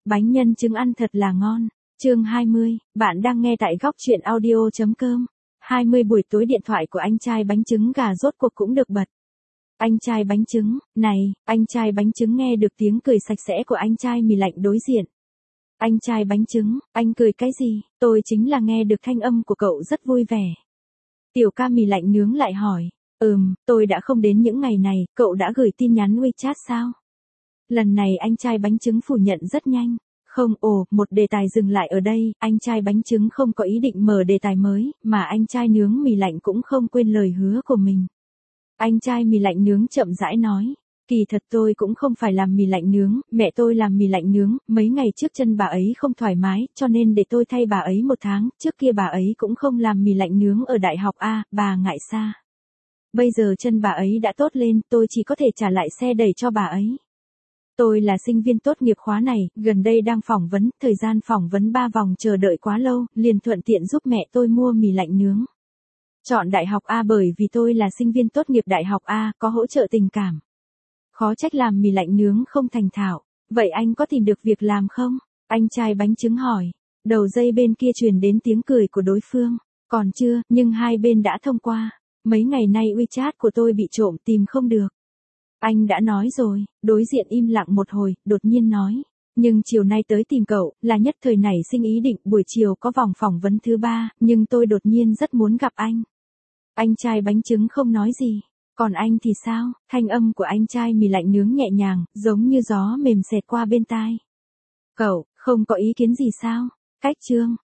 Bánh nhân trứng ăn thật là ngon. Chương 20, bạn đang nghe tại góc truyện audio.com. 20 buổi tối điện thoại của anh trai bánh trứng gà rốt cuộc cũng được bật. Anh trai bánh trứng, này, anh trai bánh trứng nghe được tiếng cười sạch sẽ của anh trai mì lạnh đối diện. Anh trai bánh trứng, anh cười cái gì? Tôi chính là nghe được thanh âm của cậu rất vui vẻ. Tiểu ca mì lạnh nướng lại hỏi. Tôi đã không đến những ngày này, cậu đã gửi tin nhắn WeChat sao? Lần này anh trai bánh trứng phủ nhận rất nhanh. Không, một đề tài dừng lại ở đây, anh trai bánh trứng không có ý định mở đề tài mới, mà anh trai nướng mì lạnh cũng không quên lời hứa của mình. Anh trai mì lạnh nướng chậm rãi nói. Kỳ thật tôi cũng không phải làm mì lạnh nướng, mẹ tôi làm mì lạnh nướng, mấy ngày trước chân bà ấy không thoải mái, cho nên để tôi thay bà ấy 1 tháng, trước kia bà ấy cũng không làm mì lạnh nướng ở đại học A, bà ngại xa. Bây giờ chân bà ấy đã tốt lên, tôi chỉ có thể trả lại xe đẩy cho bà ấy. Tôi là sinh viên tốt nghiệp khóa này, gần đây đang phỏng vấn, thời gian phỏng vấn 3 vòng chờ đợi quá lâu, liền thuận tiện giúp mẹ tôi mua mì lạnh nướng. Chọn đại học A bởi vì tôi là sinh viên tốt nghiệp đại học A, có hỗ trợ tình cảm. Khó trách làm mì lạnh nướng không thành thạo. Vậy anh có tìm được việc làm không? Anh trai bánh trứng hỏi. Đầu dây bên kia truyền đến tiếng cười của đối phương. Còn chưa, nhưng hai bên đã thông qua. Mấy ngày nay WeChat của tôi bị trộm tìm không được. Anh đã nói rồi, đối diện im lặng một hồi, đột nhiên nói. Nhưng chiều nay tới tìm cậu, là nhất thời nảy sinh ý định buổi chiều có vòng phỏng vấn thứ 3, nhưng tôi đột nhiên rất muốn gặp anh. Anh trai bánh trứng không nói gì. Còn anh thì sao? Thanh âm của anh trai mì lạnh nướng nhẹ nhàng, giống như gió mềm xẹt qua bên tai. Cậu, không có ý kiến gì sao? Cách chương.